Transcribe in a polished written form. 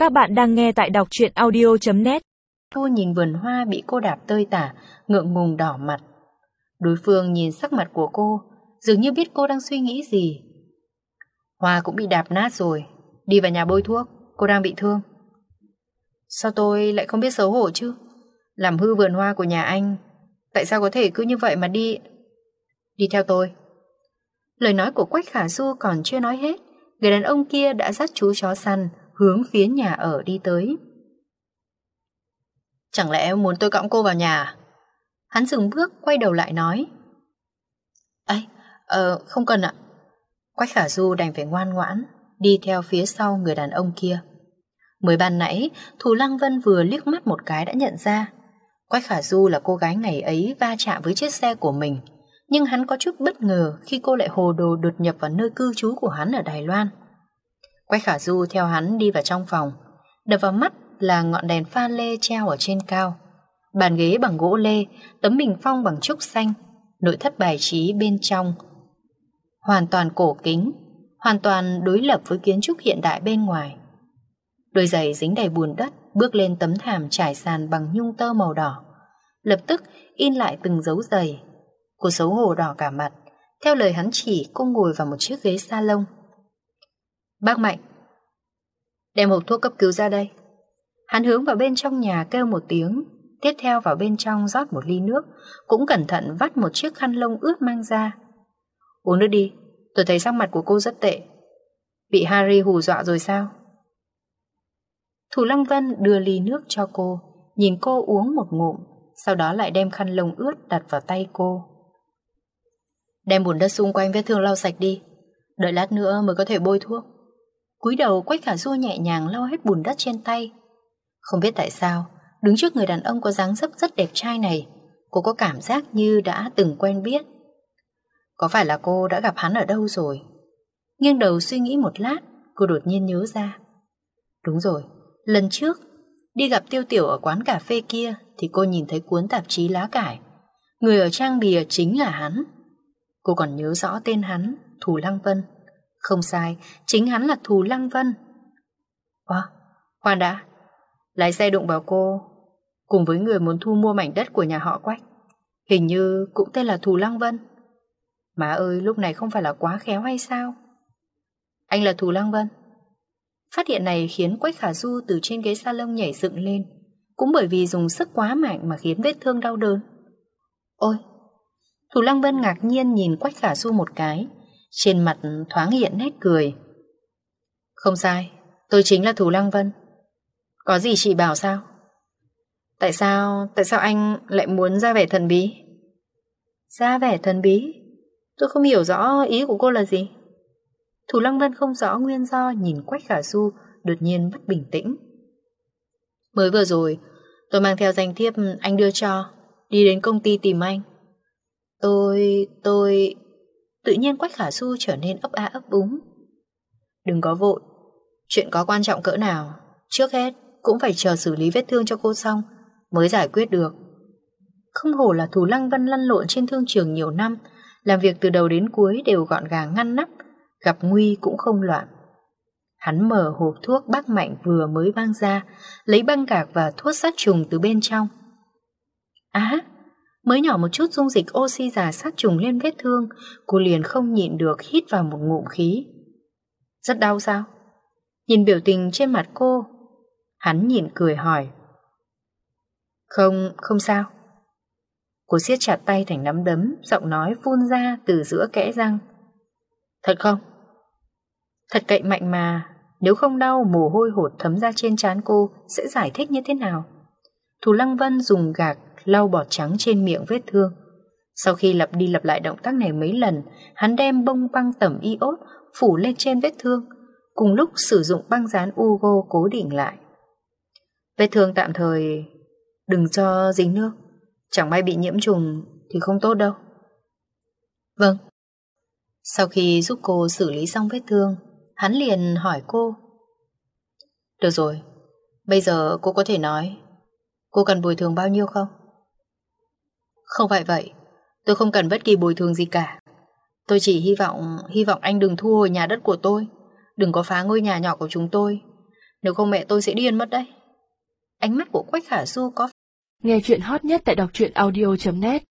Các bạn đang nghe tại đọc truyện audio.net. Thu nhìn vườn hoa bị cô đạp tơi tả, ngượng ngùng đỏ mặt. Đối phương nhìn sắc mặt của cô, dường như biết cô đang suy nghĩ gì. Hoa cũng bị đạp nát rồi, đi vào nhà bôi thuốc, cô đang bị thương. Sao tôi lại không biết xấu hổ chứ? Làm hư vườn hoa của nhà anh, tại sao có thể cứ như vậy mà đi theo tôi? Lời nói của Quách Khả Du còn chưa nói hết, người đàn ông kia đã dắt chú chó săn hướng phía nhà ở đi tới. Chẳng lẽ muốn tôi cõng cô vào nhà à? Hắn dừng bước quay đầu lại nói. Không cần ạ. Quách Khả Du đành phải ngoan ngoãn đi theo phía sau người đàn ông kia. Mới ban nãy Thù Lăng Vân vừa liếc mắt một cái đã nhận ra Quách Khả Du là cô gái ngày ấy va chạm với chiếc xe của mình. Nhưng hắn có chút bất ngờ khi cô lại hồ đồ đột nhập vào nơi cư trú của hắn ở Đài Loan. Quách Khả Du theo hắn đi vào trong phòng. Đập vào mắt là ngọn đèn pha lê treo ở trên cao, bàn ghế bằng gỗ lê, tấm bình phong bằng trúc xanh, nội thất bài trí bên trong hoàn toàn cổ kính, hoàn toàn đối lập với kiến trúc hiện đại bên ngoài. Đôi giày dính đầy bùn đất bước lên tấm thảm trải sàn bằng nhung tơ màu đỏ, lập tức in lại từng dấu giày. Cô xấu hổ đỏ cả mặt. Theo lời hắn chỉ, cô ngồi vào một chiếc ghế salon. Bác Mạnh, đem hộp thuốc cấp cứu ra đây. Hắn hướng vào bên trong nhà kêu một tiếng, tiếp theo vào bên trong rót một ly nước, cũng cẩn thận vắt một chiếc khăn lông ướt mang ra. Uống nước đi, tôi thấy sắc mặt của cô rất tệ. Bị Harry hù dọa rồi sao? Thù Lăng Vân đưa ly nước cho cô, nhìn cô uống một ngụm, sau đó lại đem khăn lông ướt đặt vào tay cô. Đem bùn đất xung quanh vết thương lau sạch đi, đợi lát nữa mới có thể bôi thuốc. Cúi đầu Quách Khả Du nhẹ nhàng lau hết bùn đất trên tay. Không biết tại sao, đứng trước người đàn ông có dáng dấp rất đẹp trai này, cô có cảm giác như đã từng quen biết. Có phải là cô đã gặp hắn ở đâu rồi? Nghiêng đầu suy nghĩ một lát, cô đột nhiên nhớ ra. Đúng rồi, lần trước đi gặp Tiêu Tiểu ở quán cà phê kia thì cô nhìn thấy cuốn tạp chí lá cải. Người ở trang bìa chính là hắn. Cô còn nhớ rõ tên hắn, Thù Lăng Vân. Không sai, chính hắn là Thù Lăng Vân. Khoan đã, lái xe đụng vào cô cùng với người muốn thu mua mảnh đất của nhà họ Quách, hình như cũng tên là Thù Lăng Vân. Má ơi, lúc này không phải là quá khéo hay sao? Anh là Thù Lăng Vân. Phát hiện này khiến Quách Khả Du từ trên ghế salon nhảy dựng lên, cũng bởi vì dùng sức quá mạnh mà khiến vết thương đau đớn. Ôi! Thù Lăng Vân ngạc nhiên nhìn Quách Khả Du một cái, trên mặt thoáng hiện nét cười. Không sai, tôi chính là Thù Lăng Vân. Có gì chị bảo sao? Tại sao anh lại muốn ra vẻ thần bí? Ra vẻ thần bí? Tôi không hiểu rõ ý của cô là gì. Thù Lăng Vân không rõ nguyên do, nhìn Quách Khả Du đột nhiên mất bình tĩnh. Mới vừa rồi tôi mang theo danh thiếp anh đưa cho, đi đến công ty tìm anh. Tôi... Tự nhiên Quách Khả Du trở nên ấp a ấp úng. Đừng có vội, chuyện có quan trọng cỡ nào, trước hết cũng phải chờ xử lý vết thương cho cô xong mới giải quyết được. Không hổ là Thù Lăng Vân lăn lộn trên thương trường nhiều năm, làm việc từ đầu đến cuối đều gọn gàng ngăn nắp, gặp nguy cũng không loạn. Hắn mở hộp thuốc bác Mạnh vừa mới mang ra, lấy băng gạc và thuốc sát trùng từ bên trong. Mới nhỏ một chút dung dịch oxy già sát trùng lên vết thương, cô liền không nhịn được hít vào một ngụm khí. Rất đau sao? Nhìn biểu tình trên mặt cô, hắn nhịn cười hỏi. Không sao. Cô siết chặt tay thành nắm đấm, giọng nói phun ra từ giữa kẽ răng. Thật không? Thật cậy mạnh mà, nếu không đau mồ hôi hột thấm ra trên trán cô sẽ giải thích như thế nào? Thù Lăng Vân dùng gạc lau bọt trắng trên miệng vết thương. Sau khi lặp đi lặp lại động tác này mấy lần, hắn đem bông băng tẩm iốt phủ lên trên vết thương, cùng lúc sử dụng băng dán Ugo cố định lại. Vết thương tạm thời đừng cho dính nước, chẳng may bị nhiễm trùng thì không tốt đâu. Vâng. Sau khi giúp cô xử lý xong vết thương, hắn liền hỏi cô. Được rồi, bây giờ cô có thể nói cô cần bồi thường bao nhiêu không? Không phải vậy, tôi không cần bất kỳ bồi thường gì cả. Tôi chỉ hy vọng anh đừng thu hồi nhà đất của tôi, đừng có phá ngôi nhà nhỏ của chúng tôi. Nếu không mẹ tôi sẽ điên mất đấy. Ánh mắt của Quách Khả Du có. Nghe chuyện hot nhất tại đọc truyện audio.net